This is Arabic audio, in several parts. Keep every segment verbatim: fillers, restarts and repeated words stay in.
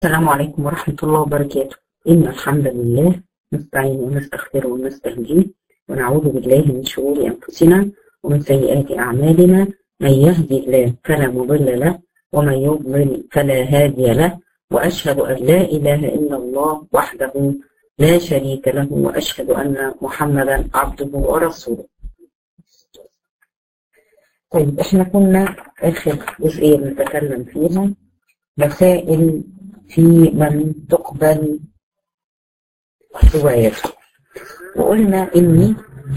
السلام عليكم ورحمة الله وبركاته. إن الحمد لله نستعين ونستغفر ونستهديه ونعوذ بالله من شرور أنفسنا ومن سيئات أعمالنا. من يهدي الله فلا مضل له ومن يضلل فلا هادي له، وأشهد أن لا إله إلا الله وحده لا شريك له، وأشهد أن محمدا عبده ورسوله. طيب إحنا كنا آخر جزئية بنتكلم فيها مسائل في من تقبل روايته، وقلنا إن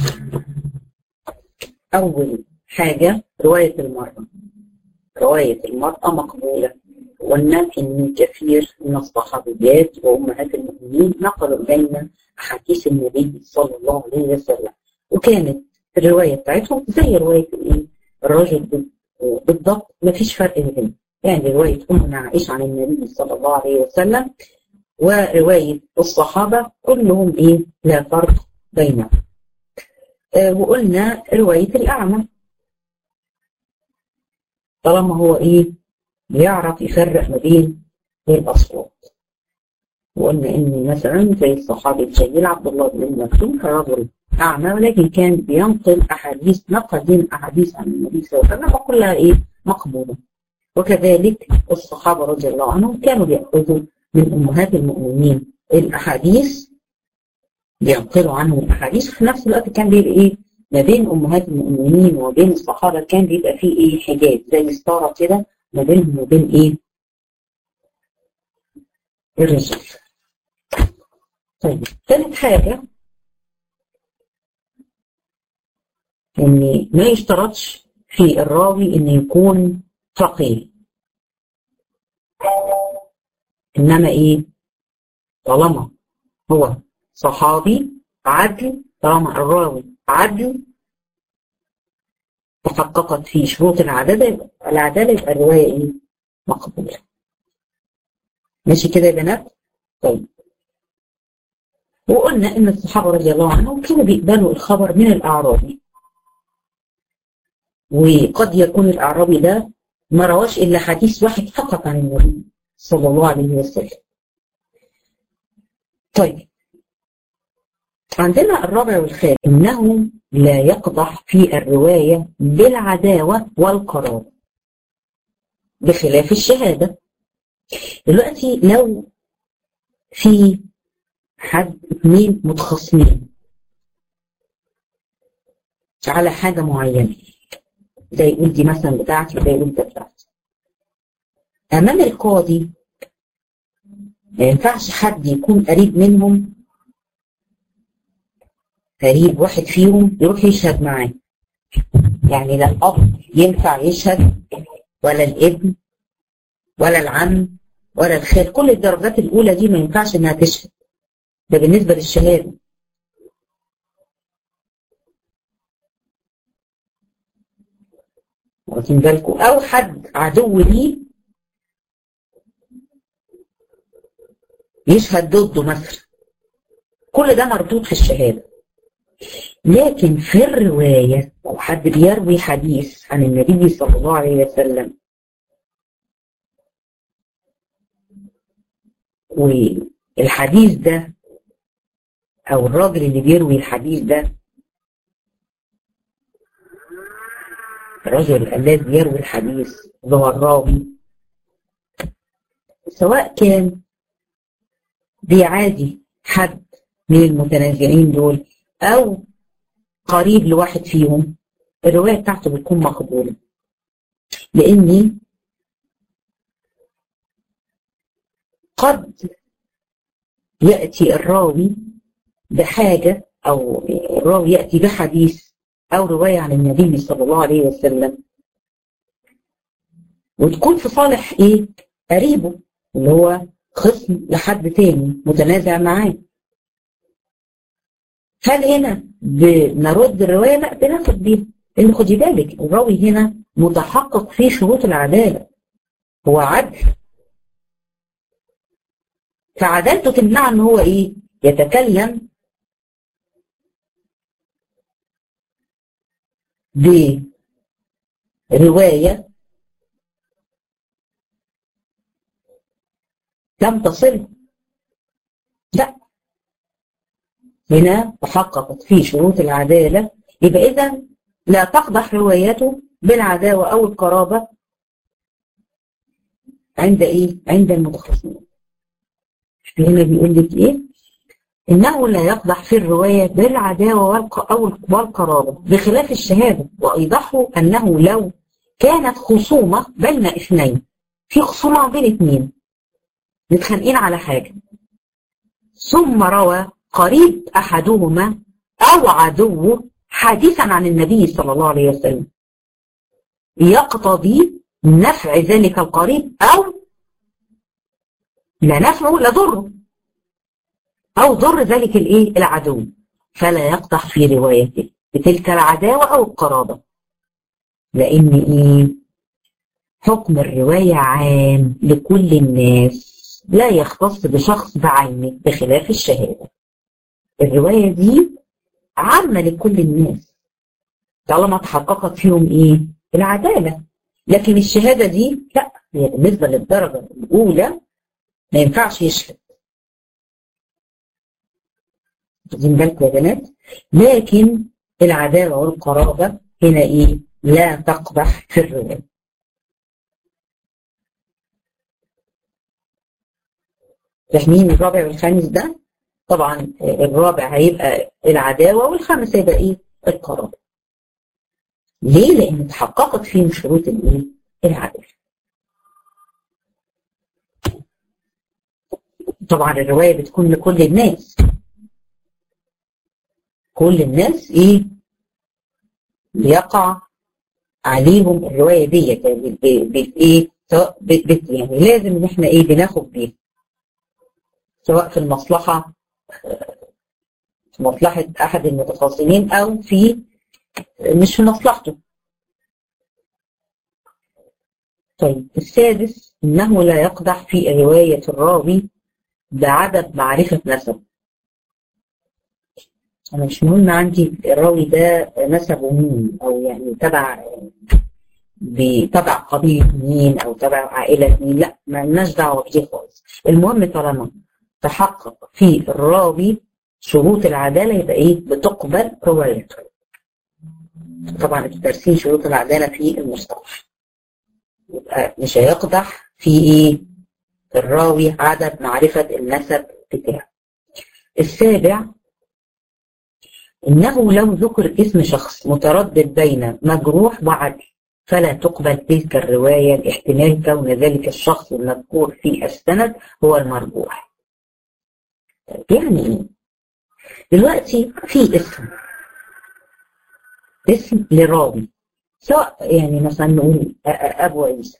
أول حاجة رواية المرأة رواية المرأة مقبولة. وقلنا إن كثير من الصحابيات وأمهات المؤمنين نقلوا إلينا أحاديث النبي صلى الله عليه وسلم، وكانت الرواية بتاعتهم زي رواية الرجل بالضبط، مفيش فرق بينهم. يعني رواية أمنا عائشة عن النبي صلى الله عليه وسلم ورواية الصحابة كلهم إيه؟ لا فرق بينهم. آه وقلنا رواية الأعمى طالما هو إيه؟ بيعرف يفرق ما بين الأصوات. وقلنا إن مثلا زي الصحابي الجليل عبد الله بن مكتوم كرجل أعمى، ولكن كان بينقل أحاديث نقل من أحاديث عن النبي صلى الله عليه وسلم وكلها إيه؟ مقبولة. وكذلك الصحابة رضي الله عنهم كانوا بيأخذوا من أمهات المؤمنين الأحاديث، بينقلوا عنهم الأحاديث، في نفس الوقت كان بيبقى إيه ما بين أمهات المؤمنين وبين الصحابة كان بيبقى فيه إيه حجاب زي ستارة كده ما بينهم وبين إيه الرجال. طيب ثالث حاجة إن ما يشترطش في الراوي إن يكون فقيه، إنما إيه طالما هو صحابي عدل، طالما الراوي عدل تحققت فيه شروط العدالة العدالة يبقى الرواية إيه مقبولة. ماشي كده يا بنات؟ طيب وقلنا إن الصحابة رضي الله عنهم كانوا بيقبلوا الخبر من الأعرابي، وقد يكون الأعرابي ده ما رواش إلا حديث واحد فقط عن النبي صلى الله عليه وسلم. طيب عندنا الرابع والخامس إنه لا يقدح في الرواية بالعداوة والقرابة بخلاف الشهادة. دلوقتي لو في حد اثنين متخاصمين على حاجة معينة، ده يقول دي مثلا بتاعتي وده يقول ده بتاعتي، أمام القاضي ما ينفعش حد يكون قريب منهم، قريب واحد فيهم يروح يشهد معاه. يعني لا الأب ينفع يشهد ولا الابن ولا العم ولا الخال، كل الدرجات الأولى دي ما ينفعش إنها تشهد. ده بالنسبة للشهادة. واخدين بالكم؟ أو حد عدو ليه يشهد ضده مثلا، كل ده مردود في الشهادة. لكن في الرواية لو حد بيروي حديث عن النبي صلى الله عليه وسلم والحديث ده أو الراجل اللي بيروي الحديث ده الرجل الذي يروي الحديث هو الراوي، سواء كان بيعادي حد من المتنازعين دول أو قريب لواحد فيهم، الرواية بتاعته بتكون مقبولة. لأني قد يأتي الراوي بحاجة أو الراوي يأتي بحديث أو رواية عن النبي صلى الله عليه وسلم وتكون في صالح إيه قريبه اللي هو خصم لحد تاني متنازع معاه. هل هنا بنرد الرواية؟ لا بناخد بيها، لأن خدي بالك الراوي هنا متحقق فيه شروط العدالة، هو عدل، فعدالته تمنع ان هو ايه يتكلم برواية لم تصل. لا، هنا تحققت فيه شروط العدالة، يبقى إذا لا تقدح روايته بالعداوة أو القرابة عند إيه؟ عند المتخاصمين. هنا بيقول لك إيه؟ إنه لا يقدح في الرواية بالعداوة أو والقرابة بخلاف الشهادة، وأيضحوا أنه لو كانت خصومة بين اثنين، في خصومة بين اثنين متخانقين على حاجة، ثم روى قريب أحدهما أو عدوه حديثا عن النبي صلى الله عليه وسلم، يقتضي نفع ذلك القريب أو لا نفعه لا ضره، أو ضر ذلك الإيه العدو، فلا يقدح في روايته بتلك العداوة أو القرابة، لأن إيه؟ حكم الرواية عام لكل الناس، لا يختص بشخص بعينه بخلاف الشهادة. الرواية دي عامة لكل الناس طالما تحققت فيهم إيه؟ العدالة، لكن الشهادة دي لا، هي بالنسبة للدرجة الأولى ما ينفعش يشهد. واخدين بالكم يا بنات؟ لكن العداوة والقرابة هنا إيه؟ لا تقبح في الرواية. فاهمين الرابع والخامس ده؟ طبعا الرابع هيبقى العداوة والخامس هيبقى إيه؟ القرابة. ليه؟ لأن تحققت فيهم شروط الإيه؟ العدالة. طبعا الرواية بتكون لكل الناس، كل الناس ايه بيقع عليهم الرواية ديت، بايه سواء يعني لازم ان احنا ايه بناخد بيها، سواء في المصلحة في مصلحة احد المتخاصمين او في مش في مصلحته. طيب السادس انه لا يقدح في رواية الراوي بعدم معرفة نسب. أنا مش مهم عندي الراوي ده نسبه مين، أو يعني تبع تبع قبيلة مين أو تبع عائلة مين، لا ما لناش دعوة بيه خالص. المهم طالما تحقق في الراوي شروط العدالة يبقى إيه؟ بتقبل روايته. طبعا الترسيم شروط العدالة في المصطلح، يبقى مش هيقدح في إيه؟ الراوي عدم معرفة النسب بتاعه. السابع إنه لو ذكر اسم شخص متردد بين مجروح وعدل فلا تقبل تلك الرواية لاحتمال كون ذلك الشخص المذكور في السند هو المرجوح. يعني إيه؟ دلوقتي في اسم اسم لراوي، سواء يعني مثلا نقول أبو عيسى.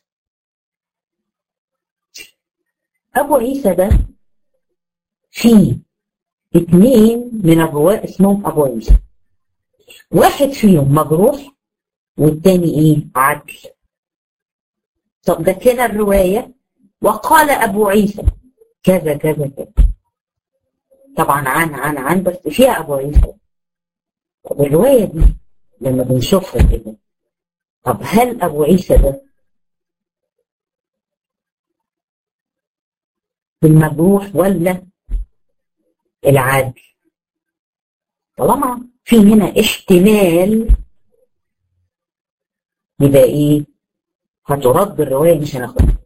أبو عيسى ده فيه اثنين من الرواة اسمهم أبو عيسى، واحد فيهم مجروح والتاني ايه؟ عدل. طب ده كده الرواية وقال أبو عيسى كذا كذا كذا، طبعا عن عن عن بس فيها أبو عيسى. طب الرواية دي لما بنشوفها كده، طب هل أبو عيسى ده المجروح ولا العدل؟ طالما في هنا احتمال يبقى ايه؟ هترد الرواية مش هناخدها.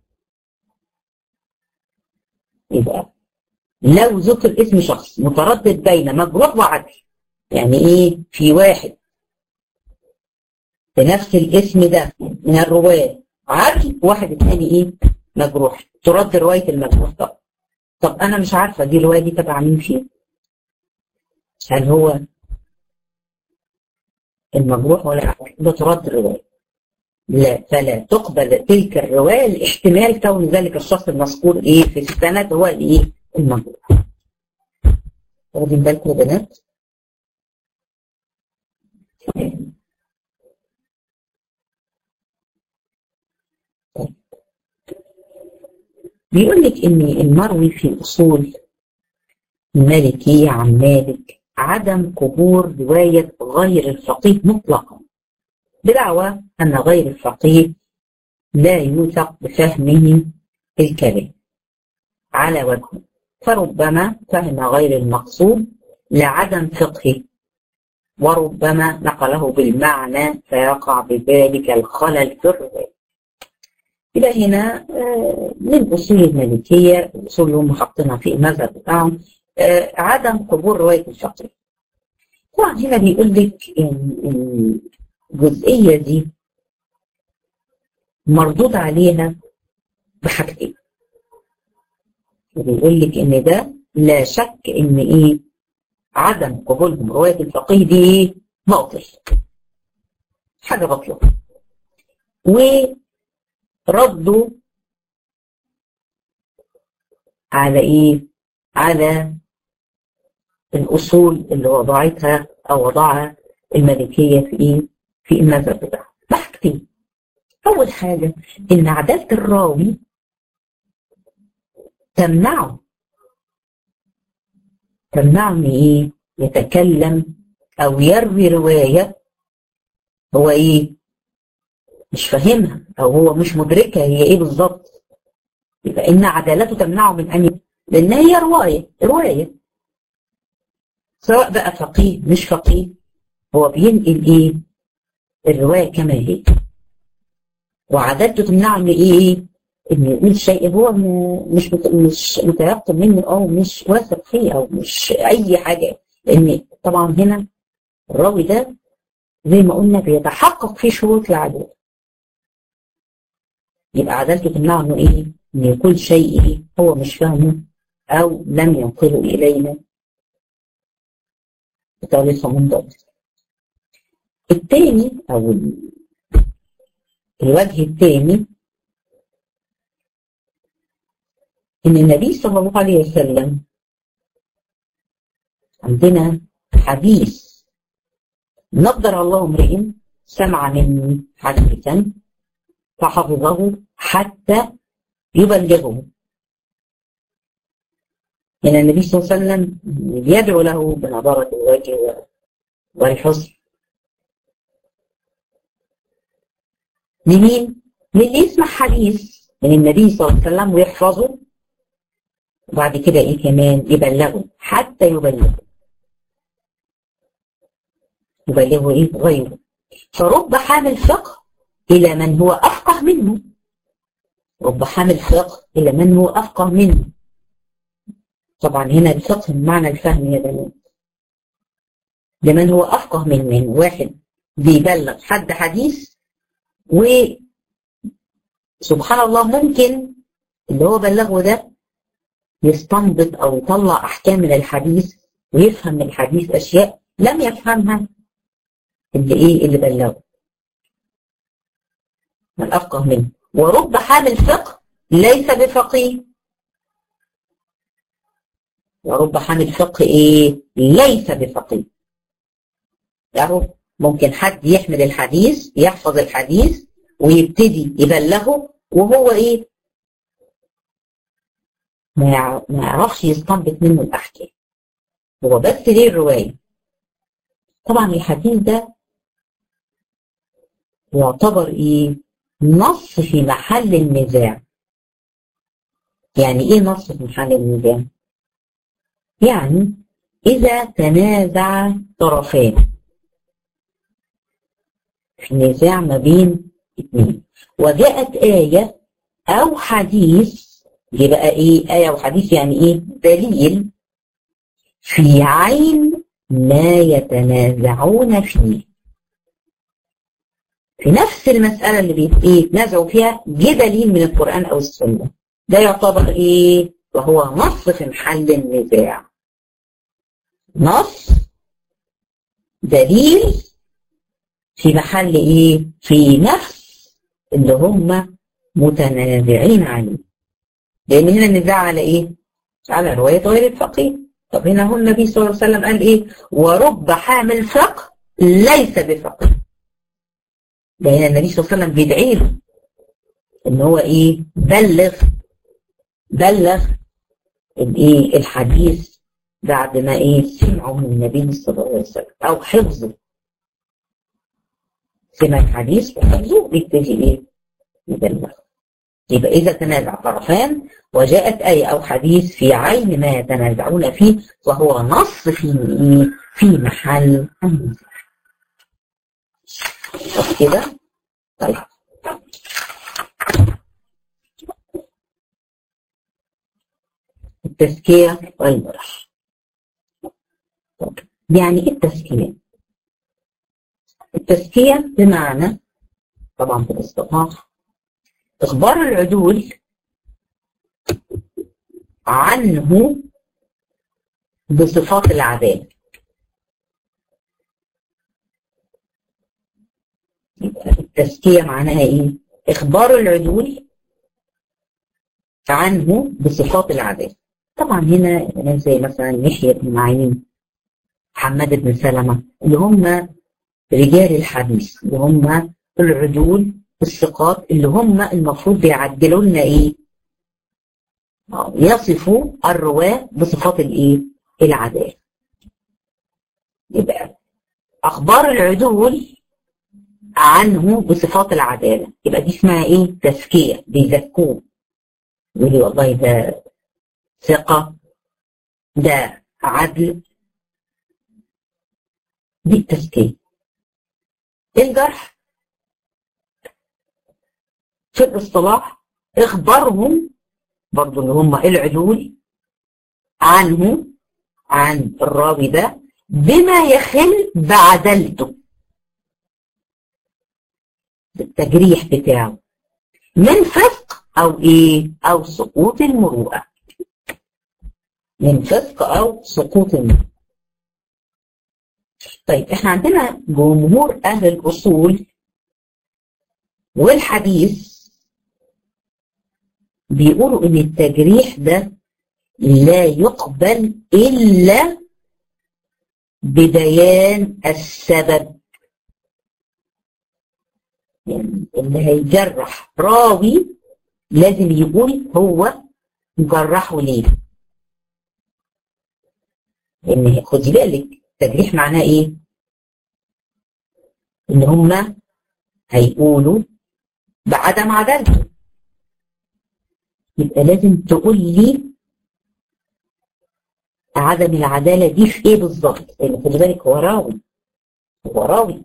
يبقى لو ذكر اسم شخص متردد بين مجروح وعدل، يعني ايه؟ في واحد بنفس الاسم ده من الرواة عدل، واحد الثاني ايه؟ مجروح، ترد رواية المجروح. طب طب انا مش عارفة دي الرواية دي تبع مين فيه؟ هل هو المجروح ولا العدل؟ ده ترد الرواية. لا، فلا تقبل تلك الرواية لاحتمال كون ذلك الشخص المذكور ايه في السند هو الايه؟ المجروح. واخدين بالكم يا بنات؟ بيقول لك ان المروي في اصول المالكية عن مالك عدم قبول رواية غير الفقيه مطلقا، بدعوى أن غير الفقيه لا يوثق بفهمه الكلام، على وجهه، فربما فهم غير المقصود لعدم فقهه، وربما نقله بالمعنى فيقع بذلك الخلل في الرواية. يبقى هنا من أصول المالكية، الأصول اللي هم حاطينها في المذهب بتاعهم عدم قبول رواية الفقيه. طبعا هنا بيقول لك إن الجزئية دي مردود عليها بحاجتين. بيقول لك إن ده لا شك إن إيه عدم قبولهم رواية الفقيه دي إيه باطل، حاجة باطلة، وردوا على إيه؟ على الأصول اللي وضعتها أو وضعها المالكية في إيه؟ في المذهب بتاعها بحاجتين. أول حاجة إن عدالة الراوي تمنعه تمنعه إن إيه؟ يتكلم أو يروي رواية هو إيه؟ مش فاهمها أو هو مش مدركها هي إيه بالظبط. يبقى إن عدالته تمنعه من أن، لأن هي رواية رواية سواء بقى فقيه مش فقيه، هو بينقل إيه؟ الرواية كما هي، وعدالته تمنعه إن إيه؟ إن يقول شيء هو مش مش متيقن منه أو مش واثق فيه أو مش أي حاجة، لأن طبعا هنا الراوي ده زي ما قلنا بيتحقق فيه شروط العدالة. يبقى عدالته تمنعه إنه إيه؟ إن يقول شيء إيه؟ هو مش فاهمه أو لم ينقله إلينا بطريقة منضبطة. الثاني أو الوجه الثاني إن النبي صلى الله عليه وسلم عندنا حديث نضر الله امرئ سمع مني حديثا فحفظه حتى يبلغه. إن النبي صلى الله عليه وسلم يدعو له بنضارة الوجه والحسن. لمين؟ للي يسمع حديث من النبي صلى الله عليه وسلم ويحفظه وبعد كده ايه كمان يبلغه حتى يبلغه يبلغه ايه غيره. فرب حامل فقه الى من هو افقه منه، رب حامل فقه الى من هو افقه منه. طبعا هنا الفقه بمعنى الفهم يا بنات، لمن هو افقه من من واحد بيبلغ حد حديث وسبحان الله ممكن اللي هو بلغه ده يستنبط او يطلع احكام من الحديث ويفهم من الحديث اشياء لم يفهمها اللي ايه اللي بلغه من افقه منه. ورب حامل فقه ليس بفقيه، ورب حامل فقه ايه ليس بفقيه. يعني ممكن حد يحمل الحديث يحفظ الحديث ويبتدي يبلغه وهو ايه ما يعرفش يستنبط منه الاحكام، هو بس ليه الروايه. طبعا الحديث ده يعتبر ايه نص في محل النزاع. يعني ايه نص في محل النزاع؟ يعني اذا تنازع طرفان في نزاع ما بين اثنين وجاءت آية أو حديث، يبقى إيه آية وحديث يعني إيه دليل في عين ما يتنازعون فيه، في نفس المسألة اللي بيتنازعوا فيها جه دليل من القرآن أو السنة، ده يعتبر إيه وهو نص في محل النزاع. نص دليل في محل ايه في نفس اللي هم متنازعين عليه، لان هنا النزاع على ايه على رواية غير الفقيه. طب هنا هو النبي صلى الله عليه وسلم قال ايه ورب حامل فقه ليس بفقيه، لان النبي صلى الله عليه وسلم بيدعي له ان هو ايه بلغ بلغ الايه الحديث بعد ما ايه سمعه من النبي صلى الله عليه وسلم او حفظه، سمع الحديث وحفظه بيبتدي ايه يبلغ. يبقى إذا تنازع طرفان وجاءت آية أو حديث في عين ما يتنازعون فيه وهو نص في في محل النزاع. طب كده طيب التزكية والمرح. طب يعني إيه التزكية؟ التزكية بمعنى طبعا بالاصطلاح إخبار العدول عنه بصفات العدالة. يبقى التزكية معناها إيه؟ إخبار العدول عنه بصفات العدالة. طبعا هنا زي مثلا يحيى بن معين، حماد بن سلمة، اللي هم رجال الحديث، اللي هم العدول الثقات، اللي هم المفروض بيعدلوا لنا ايه؟ يصفوا الرواة بصفات الايه؟ العدالة. يبقى اخبار العدول عنه بصفات العدالة، يبقى دي اسمها ايه؟ تزكية، بيزكوه، يقولي والله ده ثقة، ده عدل، دي التزكية. الجرح في الاصطلاح اخبارهم برضو اللي هم العدول عنه، عن الراوي ده، بما يخل بعدلته، التجريح بتاعه من فسق او ايه؟ او سقوط المروءة، من فسق او سقوط المروءة. طيب احنا عندنا جمهور اهل الاصول والحديث بيقولوا ان التجريح ده لا يقبل الا ببيان السبب. يعني اللي هيجرح راوي لازم يقول هو جرحه ليه. لان خدي بالك التجريح معناه ايه؟ ان هم هيقولوا بعدم عدالته، يبقى لازم تقول لي عدم العدالة دي في ايه بالظبط؟ لان خدي بالك هو راوي، هو راوي.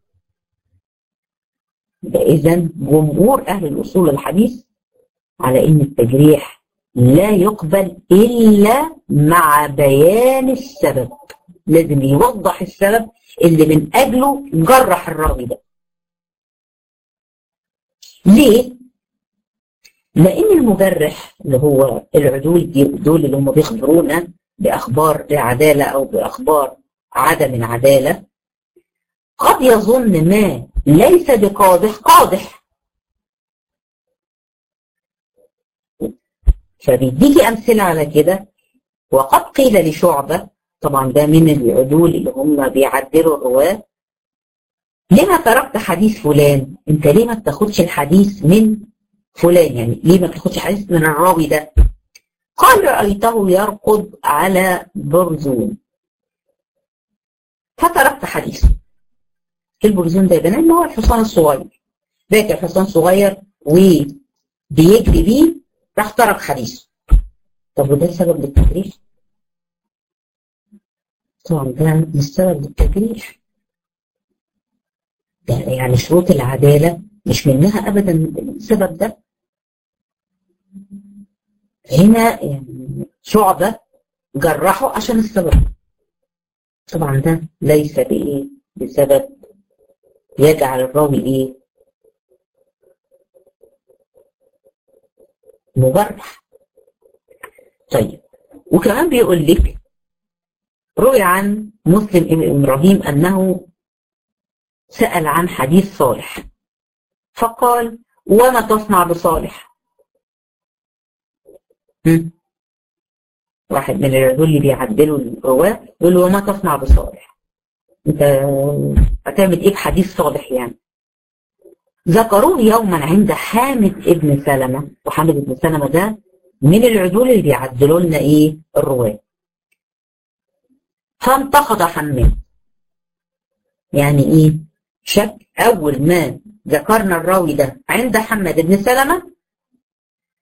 يبقى اذا جمهور اهل الاصول الحديث على ان التجريح لا يقبل الا مع بيان السبب، لازم يوضح السبب اللي من اجله جرح الراوي ده. ليه؟ لان المجرح اللي هو العدول دي، دول اللي هم بيخبرونا باخبار العداله او باخبار عدم العداله، قد يظن ما ليس بقادح قادح، فبيديكي امثله على كده. وقد قيل لشعبه، طبعا ده من العدول اللي هم بيعدلوا الرواه، لما تركت حديث فلان؟ انت ليه ما بتاخدش الحديث من فلان؟ يعني ليه ما بتاخدش حديث من الراوي ده؟ قال رأيته يرقد على برزون فتركت حديثه. البرزون ده يبان ان هو الحصان الصغير، ذاك الحصان صغير وبيجري بيه، راح ترك حديثه. طب وده سبب للتجريح؟ طبعا ده مش سبب للتجريح، ده يعني شروط العدالة مش منها ابدا السبب ده. هنا يعني شعبة جرحه عشان السبب، طبعا ده ليس بايه؟ بسبب يجعل الراوي ايه؟ مجرح. طيب وكمان بيقول لك روي عن مسلم ابن ابراهيم انه سأل عن حديث صالح فقال وما تصنع بصالح؟ هم؟ واحد من العدول اللي بيعدلوا الرواه يقول له وما تصنع بصالح؟ انت هتعمل ايه بحديث صالح يعني؟ ذكروه يوما عند حامد ابن سلمة، وحامد ابن سلمة ده من العدول اللي بيعدلوا لنا ايه؟ الرواه. فانتقد حماد، يعني ايه؟ شك. اول ما ذكرنا الراوي ده عند حماد بن سلمة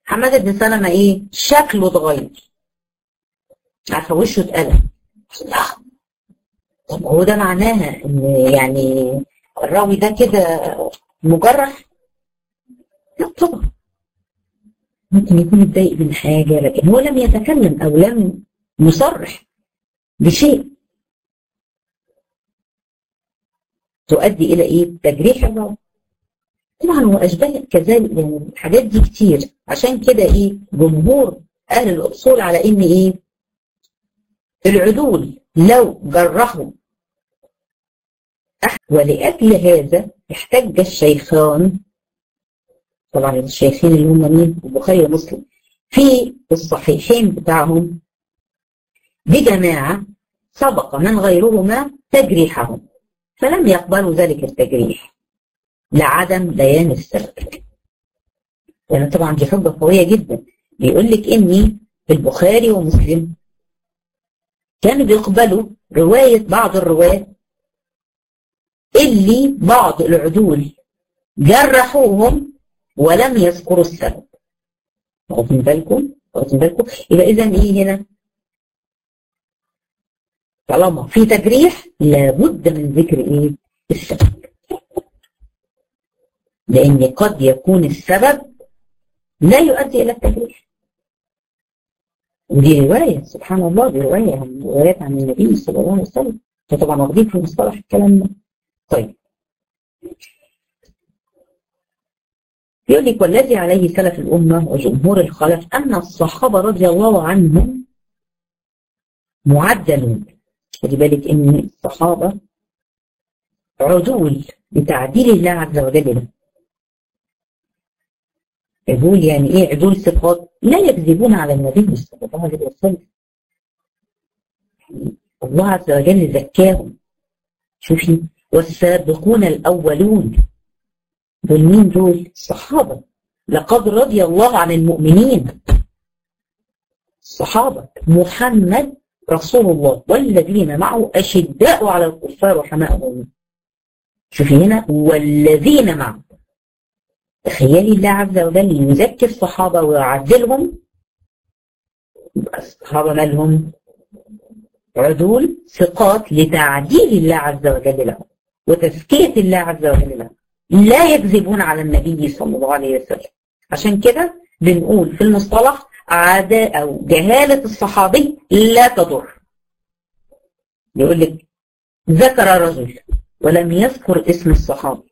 حماد بن سلمة ايه شكله اتغير، عارفه وشه اتقلب. لا طب هو ده معناها ان يعني الراوي ده كده مجرح؟ لا طبعا، ممكن يكون متضايق من حاجه لكن هو لم يتكلم او لم يصرح بشيء تؤدي الى ايه تجريح الراوي. طبعا هو اشباه كذلك، يعني الحاجات دي كتير. عشان كده ايه جمهور اهل الاصول على ان ايه العدول لو جرحوا، ولاجل هذا احتج الشيخان، طبعا الشيخين اللي هم مين البخاري ومسلم، في الصحيحين بتاعهم بجماعه سبق من غيرهما تجريحهم فلم يقبلوا ذلك التجريح لعدم بيان السبب. يعني طبعا دي حجه قويه جدا. بيقول لك اني البخاري ومسلم كانوا بيقبلوا روايه بعض الرواه اللي بعض العدول جرحوهم ولم يذكروا السبب. واخدين بالكم؟ واخدين بالكم؟ يبقى اذا ايه هنا؟ طالما في تجريح لابد من ذكر ايه؟ السبب. لان قد يكون السبب لا يؤدي الى التجريح. ودي روايه سبحان الله، دي روايه عن روايات عن النبي صلى الله عليه وسلم، فطبعا واخدين في مصطلح الكلام ده. طيب يقول لك والذي عليه سلف الامه وجمهور الخلف ان الصحابه رضي الله عنهم معدلون. خدي بالك ان الصحابه عدول بتعديل الله عز وجل له. عدول يعني ايه؟ عدول صفات لا يكذبون على النبي صلى الله عليه وسلم. الله عز وجل زكاهم. شوفي والسابقون الاولون دول مين دول؟ الصحابه. لقد رضي الله عن المؤمنين الصحابه محمد رسول الله والذين معه اشداء على الكفار رحماء بينهم. شوفي هنا والذين معه. تخيلي الله عز وجل يزكي الصحابة ويعدلهم. الصحابة مالهم؟ عدول ثقات لتعديل الله عز وجل لهم وتزكية الله عز وجل لهم، لا يكذبون على النبي صلى الله عليه وسلم. عشان كده بنقول في المصطلح عداء أو جهالة الصحابي لا تضر. يقول لك ذكر رجل ولم يذكر اسم الصحابي،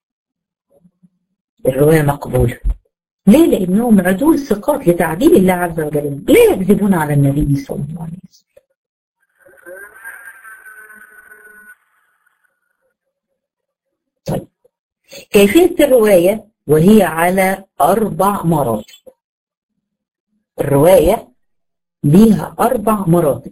الرواية مقبولة. ليه؟ لأنهم عدول ثقات لتعديل الله عز وجل، لا يكذبون على النبي صلى الله عليه وسلم. طيب كيفية الرواية وهي على أربع مراتب. الرواية ليها أربع مراتب.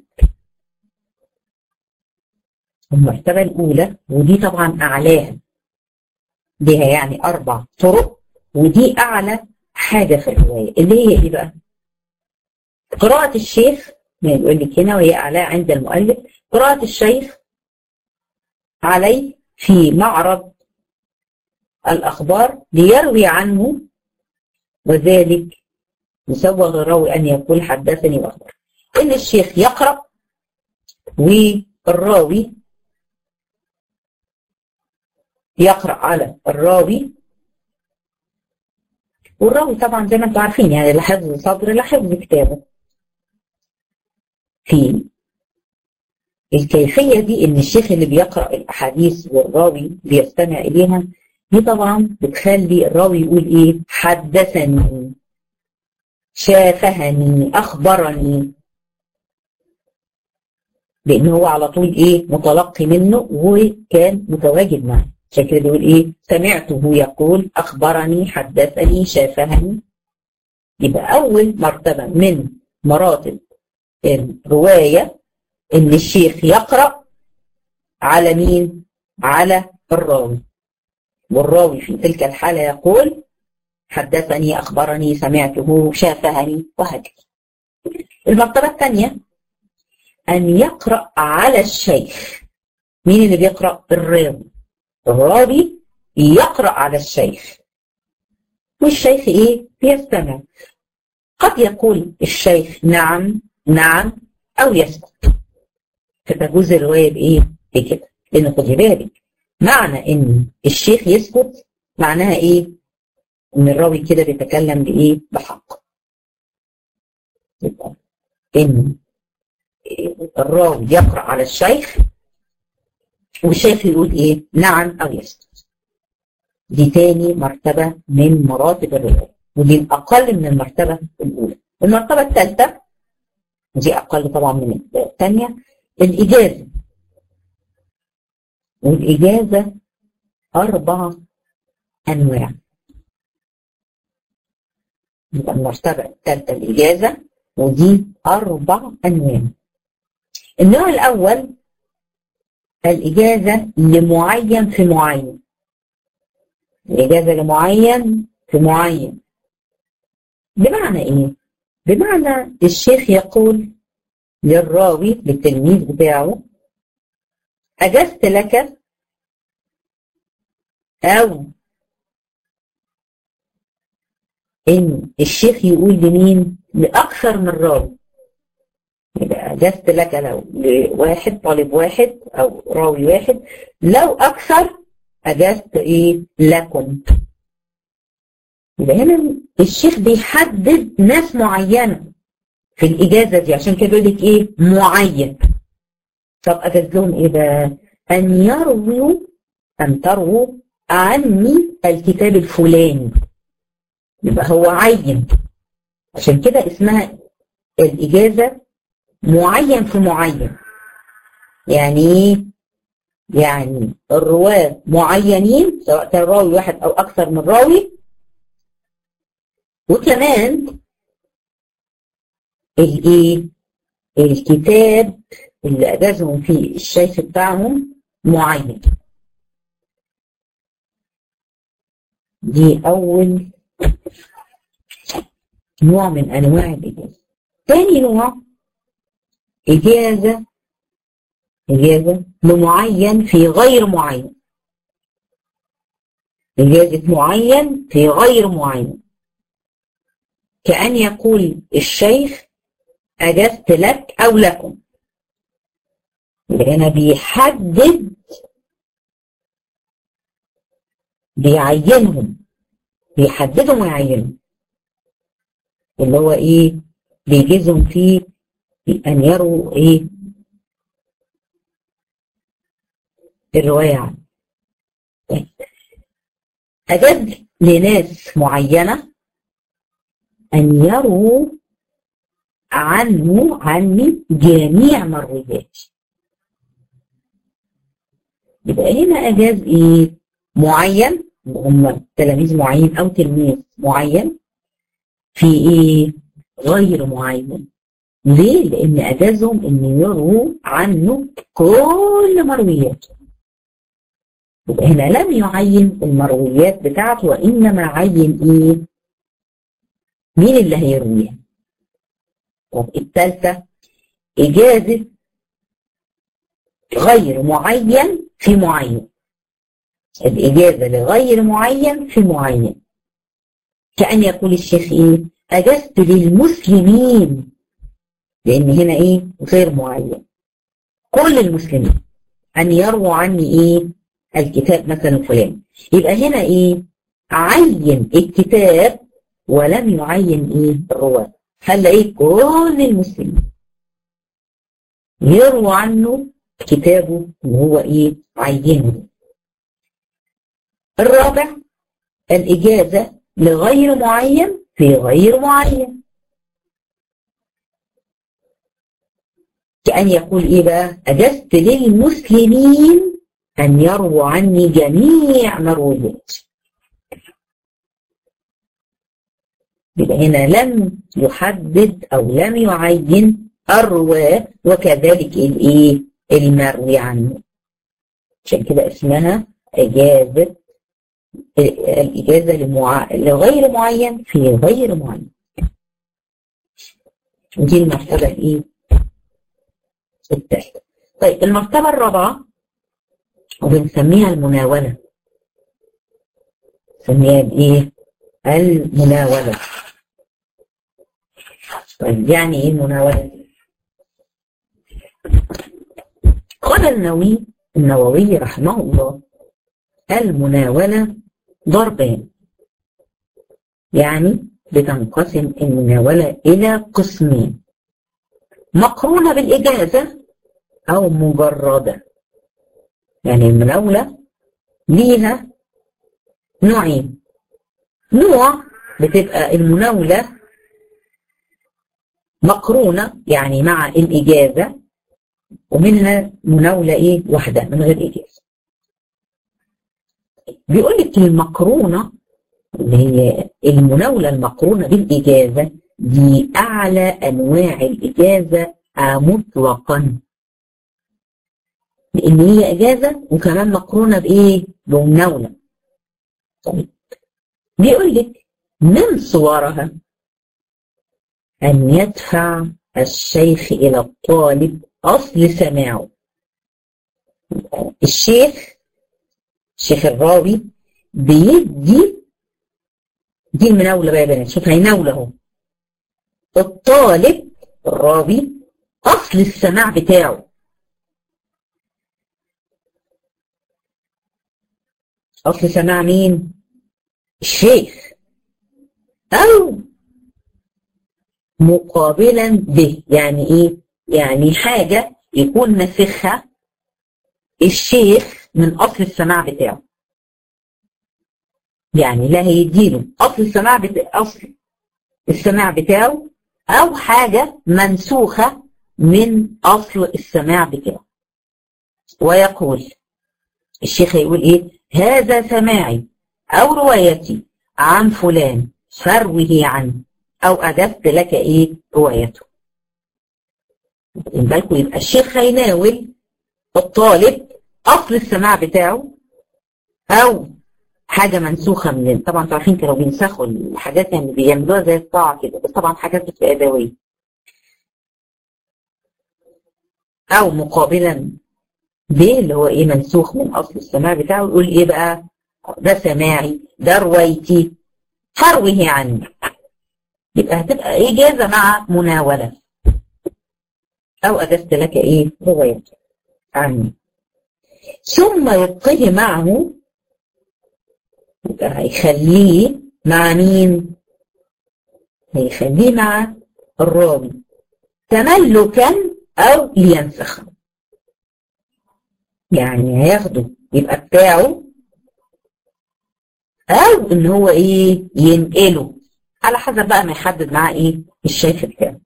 المرتبة الأولى ودي طبعا أعلاها، ليها يعني أربع طرق ودي أعلى حاجة في الرواية اللي هي إيه بقى؟ قراءة الشيخ، ما يقول لك هنا وهي أعلاها عند المؤلف، قراءة الشيخ عليه في معرض الأخبار ليروي عنه، وذلك يسوغ الراوي أن يقول حدثني وأخبر. إن الشيخ يقرأ والراوي يقرأ على الراوي، والراوي طبعا زي ما انتم عارفين يعني لا حفظ صدر لا حفظ كتابه. في الكيفية دي ان الشيخ اللي بيقرأ الأحاديث والراوي بيستمع إليها، دي طبعا بتخلي الراوي يقول ايه؟ حدثني، شافهني، أخبرني، لأنه هو على طول ايه؟ متلقي منه وكان متواجد معه. عشان كده بيقول ايه؟ سمعته يقول أخبرني، حدثني، شافهني. يبقى أول مرتبة من مراتب الرواية إن الشيخ يقرأ على مين؟ على الراوي، والراوي في تلك الحالة يقول حدثني، أخبرني، سمعته، شافهني، وهكذا. المرتبة الثانية أن يقرأ على الشيخ. مين اللي بيقرأ؟ الراوي. الراوي يقرأ على الشيخ والشيخ إيه؟ بيستمع. قد يقول الشيخ نعم نعم أو يسكت، فتجوز الرواية بإيه؟ بكده. لأن خدي بالك معنى إن الشيخ يسكت معناها إيه؟ إن الراوي كده بيتكلم بإيه؟ بحق. يبقى إن الراوي يقرأ على الشيخ والشيخ يقول إيه؟ نعم أو يسكت. دي تاني مرتبة من مراتب الرواية، ودي أقل من المرتبة الأولى. المرتبة الثالثة دي أقل طبعا من الثانية، الإجازة. والإجازة أربع أنواع. يبقى المرتبة الثالثة الإجازة، ودي أربع أنواع. النوع الأول الإجازة لمعين في معين. الإجازة لمعين في معين بمعنى إيه؟ بمعنى الشيخ يقول للراوي للتلميذ بتاعه أجزت لك، أو إن الشيخ يقول لمين؟ لأكثر من راوي. يبقى أجزت لك لو لواحد طالب واحد أو راوي واحد، لو أكثر أجزت إيه؟ لكم. يبقى هنا الشيخ بيحدد ناس معينة في الإجازة دي، عشان كده بيقول لك إيه؟ معين. طب أجاز لهم إيه بقى؟ أن يرووا أن ترووا عني الكتاب الفلاني. يبقى هو عين، عشان كده اسمها الإجازة معين في معين. يعني إيه؟ يعني الرواة معينين سواء كان راوي واحد أو أكثر من راوي، وكمان الإيه؟ الكتاب اللي أجازهم فيه الشيخ بتاعهم معين. دي أول نوع من أنواع الإجازة. ثاني نوع إجازة إجازة لمعين في غير معين. إجازة معين في غير معين، كأن يقول الشيخ أجزت لك أو لكم. هنا بيحدد، بيعينهم، بيحددهم ويعينهم، اللي هو إيه؟ بيجيزهم فيه أن يروا إيه؟ الرواية عنه. أجاز لناس معينة أن يروا عنه عني جميع مروياتي. يبقى هنا أجاز إيه؟ معين، هم تلاميذ معين أو تلميذ معين في إيه؟ غير معين. ليه؟ لأن أجازهم أن يروا عنه كل مروياته. يبقى هنا لم يعين المرويات بتاعته، وإنما عين إيه؟ مين اللي هيرويها. طب الثالثة إجازة غير معين في معين. الإجازة لغير معين في معين، كأن يقول الشيخ إيه؟ أجزت للمسلمين، لأن هنا إيه؟ غير معين، كل المسلمين أن يرووا عني إيه؟ الكتاب مثلا فلان. يبقى هنا إيه؟ عين الكتاب ولم يعين إيه؟ الرواة. خلى إيه؟ كل المسلمين يرووا عنه كتابه وهو إيه؟ عينه. الرابع الإجازة لغير معين في غير معين، كأن يقول إيه بقى؟ أجزت للمسلمين أن يرووا عني جميع مروياتي. يبقى هنا لم يحدد أو لم يعين الرواة، وكذلك الإيه؟ المروي عنه. عشان كده اسمها إجازة، الإجازة لمع... لغير معين في غير معين. دي المرتبة الإيه؟ الثالثة. طيب المرتبة الرابعة وبنسميها المناولة. نسميها الإيه؟ المناولة. طيب يعني ايه المناولة؟ قال النووي النووي رحمه الله: المناولة ضربان، يعني بتنقسم المناولة إلى قسمين: مقرونة بالإجازة أو مجردة. يعني المناولة ليها نوعين: نوع بتبقى المناولة مقرونة يعني مع الإجازة، ومنها مناولة إيه واحدة من غير إجازة. بيقول لك المقرونة اللي هي المناولة المقرونة بالإجازة دي أعلى أنواع الإجازة مطلقا، لأن هي إجازة وكمان مقرونة بإيه؟ بمناولة. طيب بيقول لك من صورها أن يدفع الشيخ إلى الطالب أصل سماعه. الشيخ الشيخ الراوي بيدي دي المناولة بقى يا بنات، شوف هيناول اهو الطالب الراوي أصل السماع بتاعه. أصل سماع مين؟ الشيخ. أو مقابلا به، يعني إيه؟ يعني حاجة يكون نسخها الشيخ من أصل السماع بتاعه. يعني لا هيديله أصل السماع بتاعه أصل السماع بتاعه أو حاجة منسوخة من أصل السماع بتاعه. ويقول الشيخ يقول إيه؟ هذا سماعي أو روايتي عن فلان فروه عنه، أو أجبت لك إيه روايته. إن بالكم يبقى الشيخ هيناول الطالب أصل السماع بتاعه أو حاجة منسوخة من، طبعا انتوا عارفين كانوا بينسخوا الحاجات يعني بيعملوها زي الطاعة كده، بس طبعا حاجات بتبقى يدوية. أو مقابلا به اللي هو إيه منسوخ من أصل السماع بتاعه، يقول إيه بقى؟ ده سماعي، ده روايتي، فروه عني. يبقى هتبقى إجازة مع مناولة، أو أجزت لك إيه روايتي عني. ثم يبقيه معه، يبقى هيخليه مع مين؟ هيخليه مع الراوي تملكا أو لينسخه. يعني هياخده يبقى بتاعه، أو إن هو إيه ينقله على حسب بقى ما يحدد معاه إيه الشيخ بتاعه.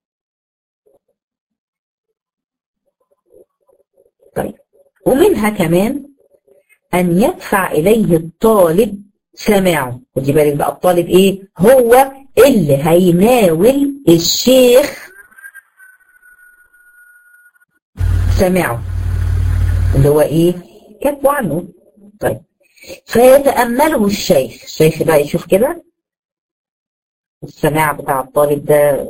طيب ومنها كمان أن يدفع إليه الطالب سماعه. خدي بالك بقى الطالب إيه؟ هو اللي هيناول الشيخ سماعه اللي هو إيه؟ كاتبه عنه. طيب فيتأمله الشيخ، الشيخ بقى يشوف كده السماع بتاع الطالب ده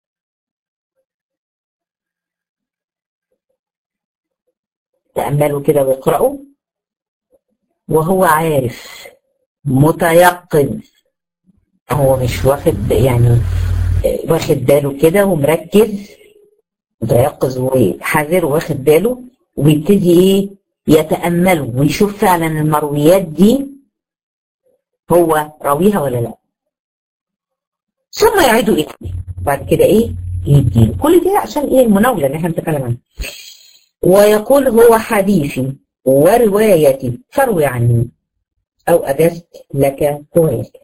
تأمله كده ويقرأه وهو عارف متيقن، هو مش واخد يعني واخد باله كده ومركز، متيقظ وحذر واخد باله، ويبتدي ايه يتأمله ويشوف فعلا المرويات دي هو راويها ولا لا، ثم يعيدوا ايه بعد كده ايه يديله. كل ده عشان ايه؟ المناولة اللي احنا بنتكلم عنها. ويقول هو حديثي وروايتي فروي عني، أو أجزت لك روايتي.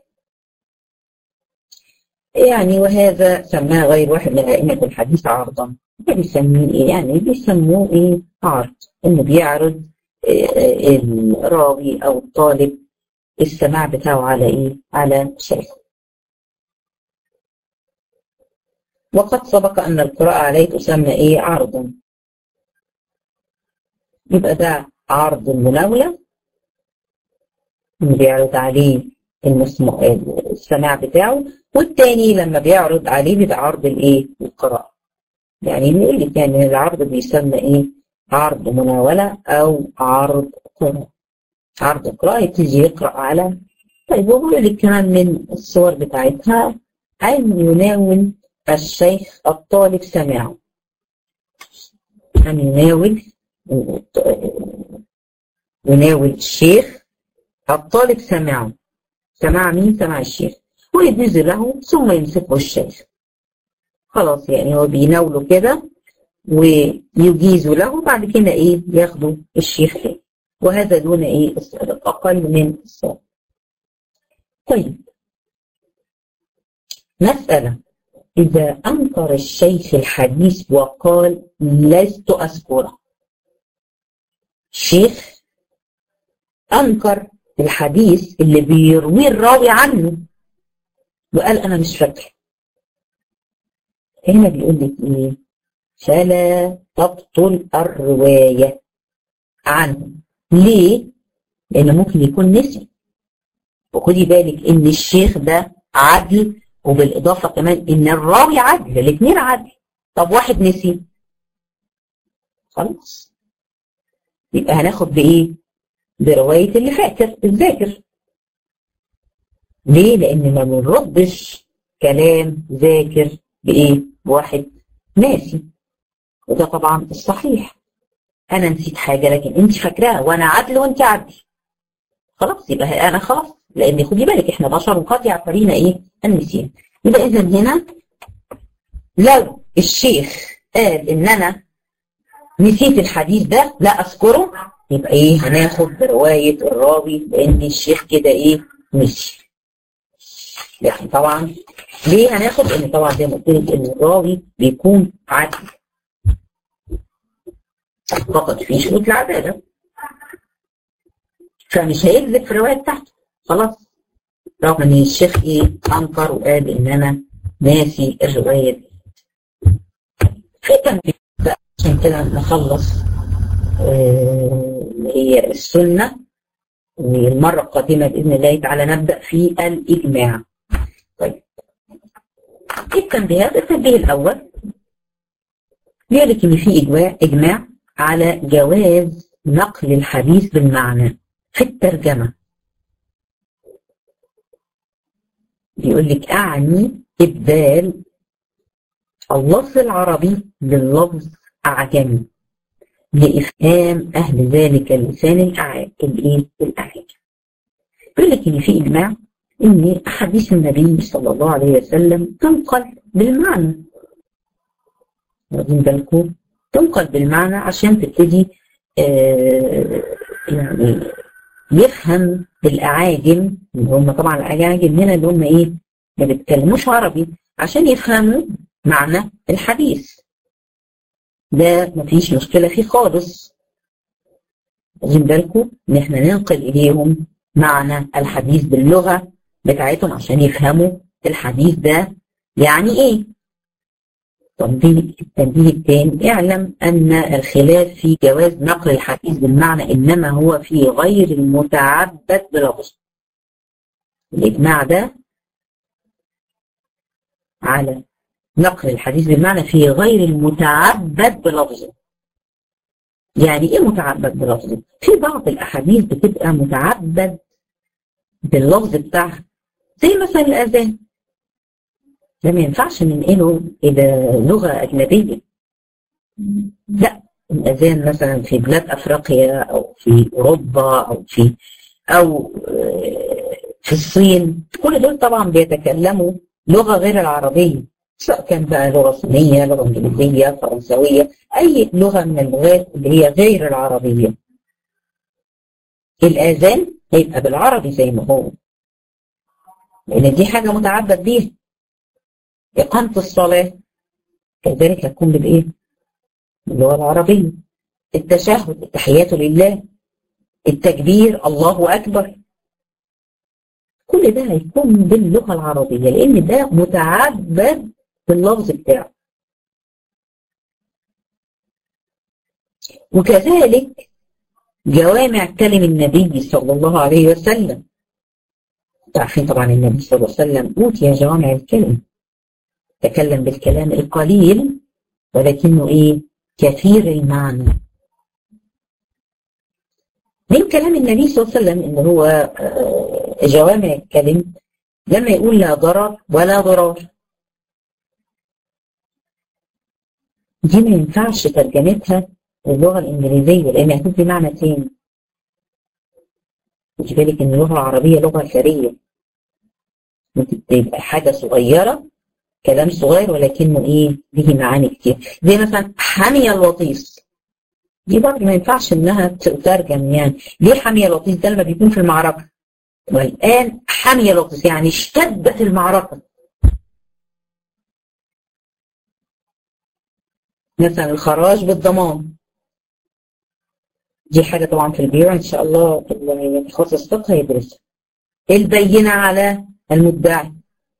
يعني وهذا سماه غير واحد من أئمة الحديث عرضا. بيسميه إيه؟ يعني بيسموه إيه؟ عرض، إنه بيعرض إيه الراوي أو الطالب السماع بتاعه على إيه؟ على شيخ. وقد سبق أن القراءة عليه تسمى إيه؟ عرضا. يبقى ده عرض المناولة، بيعرض عليه المسمع السماع بتاعه، والتاني لما بيعرض عليه بيبقى عرض الايه؟ القراءة. يعني بيقول لك يعني العرض بيسمى ايه؟ عرض مناولة او عرض قراءة. عرض قراءة يبتدي يقرأ على. طيب وبيقول لك كمان من الصور بتاعتها أن يناول الشيخ الطالب سمعه. يعني يناول يناول الشيخ الطالب سمعه. سمع مين؟ سمع الشيخ. ويجوز له ثم يمسكه الشيخ. خلاص يعني هو بيناوله كده ويجيز له، بعد كده ايه ياخده الشيخ ايه. وهذا دون ايه الصلاة، اقل من الصلاة. طيب مسألة: إذا أنكر الشيخ الحديث وقال لست أذكره. الشيخ أنكر الحديث اللي بيرويه الراوي عنه وقال أنا مش فاكر. هنا بيقول لك إيه؟ فلا تبطل الرواية عنه. ليه؟ لأنه ممكن يكون نسي. وخدي بالك إن الشيخ ده عدل، وبالإضافة كمان إن الراوي عدل، الاثنين عدل. طب واحد نسي، خلاص يبقى هناخد بإيه؟ برواية اللي فاكر الذاكر. ليه؟ لأن ما بنردش كلام ذاكر بإيه؟ بواحد ناسي. وده طبعا الصحيح. أنا نسيت حاجة لكن أنت فاكراها وأنا عدل وأنت عدل، خلاص يبقى أنا خلاص، لأن خدي بالك إحنا بشر وقد يعترينا إيه؟ النسيان. يبقى إذا هنا لو الشيخ قال إن أنا نسيت الحديث ده لا أذكره، يبقى إيه؟ هناخد برواية الراوي، لأن الشيخ كده إيه؟ نسي. يعني طبعا ليه هناخد؟ لأن طبعا زي ما قلت لك إن الراوي بيكون عدل فقط في شروط العدالة، فمش هيكذب في الرواية بتاعته خلاص، رغم ان الشيخ ايه انكر وقال ان انا ناسي الرواية دي. في تنبيه بقى عشان كده نخلص اللي آه هي السنة، والمرة القادمة بإذن الله تعالى نبدأ في الإجماع. طيب التنبيهات: التنبيه الأول بيقول لك ان في إجماع إجماع على جواز نقل الحديث بالمعنى في الترجمة. بيقول لك أعني إبدال اللفظ العربي باللفظ أعجمي لإفهام أهل ذلك اللسان الإيه الأعجمي. بيقول لك إن في إجماع إن أحاديث النبي صلى الله عليه وسلم تنقل بالمعنى. واخدين بالكم؟ تنقل بالمعنى عشان تبتدي آه يعني يفهم الأعاجم، اللي هم طبعا الأعاجم هنا اللي هم إيه؟ ما بيتكلموش عربي، عشان يفهموا معنى الحديث. ده مفيش مشكلة فيه خالص. واخدين بالكم؟ إن إحنا ننقل إليهم معنى الحديث باللغة بتاعتهم عشان يفهموا الحديث ده يعني إيه. التنبيه الثاني: اعلم أن الخلاف في جواز نقل الحديث بالمعنى إنما هو في غير المتعبد بلفظه. الإجماع ده على نقل الحديث بالمعنى في غير المتعبد بلفظه. يعني إيه متعبد بلفظه؟ في بعض الأحاديث بتبقى متعبد باللفظ بتاعها، زي مثلا الأذان، ده ما ينفعش ننقله إلى لغة أجنبية. لا، الأذان مثلا في بلاد أفريقيا أو في أوروبا أو في أو في الصين، كل دول طبعا بيتكلموا لغة غير العربية، سواء كان بقى لغة صينية، لغة إنجليزية، فرنسوية، أي لغة من اللغات اللي هي غير العربية. الأذان هيبقى بالعربي زي ما هو، لأن دي حاجة متعبد بيها. إقامة الصلاة كذلك هتكون بالإيه؟ باللغة العربية. التشهد، التحيات لله، التكبير، الله أكبر، كل ده هيكون باللغة العربية لأن ده متعبد باللفظ بتاعه. وكذلك جوامع كلم النبي صلى الله عليه وسلم. تعرفين طبعا النبي صلى الله عليه وسلم أوتي جوامع الكلم، تكلم بالكلام القليل ولكنه ايه؟ كثير المعنى. من كلام النبي صلى الله عليه وسلم ان هو جوامع الكلم لما يقول لا ضرر ولا ضرار. دي ما ينفعش ترجمتها للغة الإنجليزية لأن هتدي معنى تاني. خدي بالك إن اللغة العربية لغة ثرية، ممكن تبقى حاجة صغيرة، كلام صغير ولكنه إيه ليه معاني كتير، زي مثلا حمي الوطيس، دي برضه ما ينفعش إنها تترجم. يعني ليه حمي الوطيس؟ ده لما بيكون في المعركة، والآن حمي الوطيس يعني اشتدت المعركة. مثلا الخراج بالضمان، دي حاجة طبعا في البيوع إن شاء الله اللي يتخصص فقه هيدرسها. البينة على المدعي،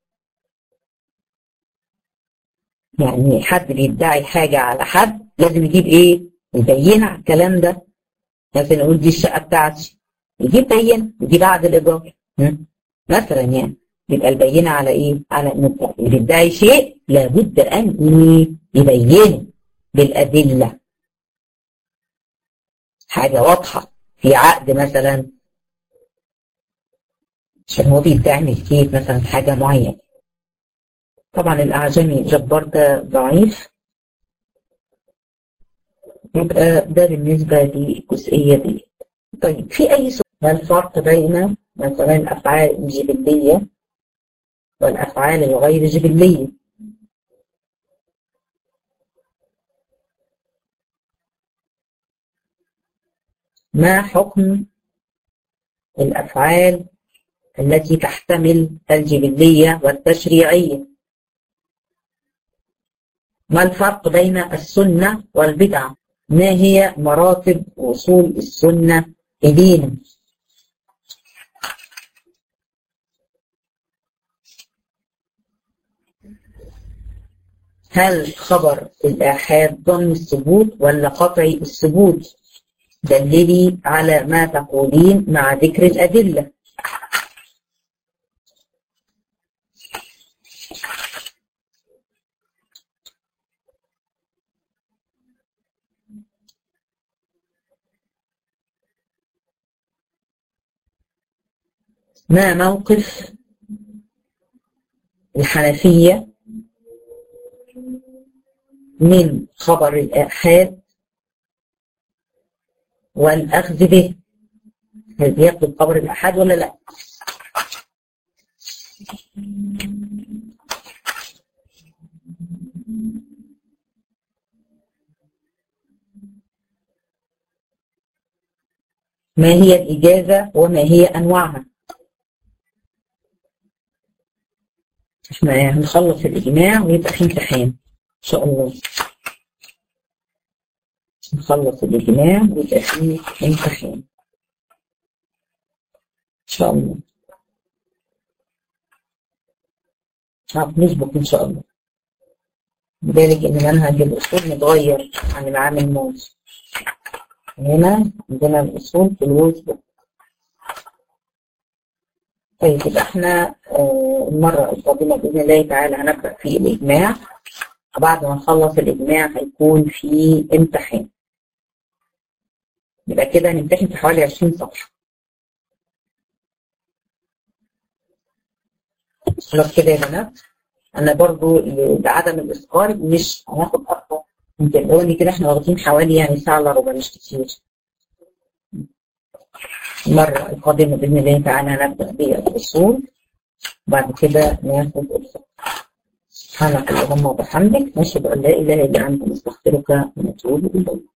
يعني حد بيدعي حاجة على حد لازم يجيب إيه؟ البينة على الكلام ده. مثلا نقول دي الشقة بتاعتي، يجيب بينة، يجيب عقد الإيجار مثلا، يعني يبقى البينة على إيه؟ على المدعي. اللي بيدعي شيء لابد أن يبينه بالأدلة، حاجة واضحة في عقد مثلا، عشان هو بيدعي كيف مثلا حاجة معينة. طبعا الأعجمي جبار ده ضعيف، يبقى ده بالنسبة للجزئية دي. طيب في أي سؤال؟ ما الفرق بين مثلا الأفعال الجبلية والأفعال الغير جبلية؟ ما حكم الأفعال التي تحتمل الجبلية والتشريعية؟ ما الفرق بين السنة والبدعة؟ ما هي مراتب وصول السنة إلينا؟ هل خبر الآحاد ضمن الثبوت ولا قطعي الثبوت؟ دللي على ما تقولين مع ذكر الأدلة. ما موقف الحنفية من خبر الآحاد والأخذ به؟ هل بياخد خبر الآحاد ولا لا؟ ما هي الإجازة وما هي أنواعها؟ احنا هنخلص الإجماع ويبقى في امتحان إن شاء الله. نخلص الإجماع ويبقى في امتحان إن شاء الله. هنظبط إن شاء الله. بذلك إن منهج الأصول متغير عن العام الماضي. هنا عندنا الأصول في الويب. طيب يبقى احنا آه المرة القادمة بإذن الله تعالى هنبدأ في الإجماع، وبعد ما نخلص الإجماع هيكون في امتحان. يبقى كده هنمتحن في حوالي عشرين صفحة. خلاص كده يا بنات، أنا برضو لعدم الإسقاط مش هناخد أكتر من كده، كده احنا واخدين حوالي يعني ساعة إلا ربع مش كتير. المرة القادمة بإذن الله تعالى هنبدأ بالأصول، بعد كده ناخد الفقه. سبحانك اللهم وبحمدك، نشهد أن لا إله إلا أنت، نستغفرك ونتوب إليك.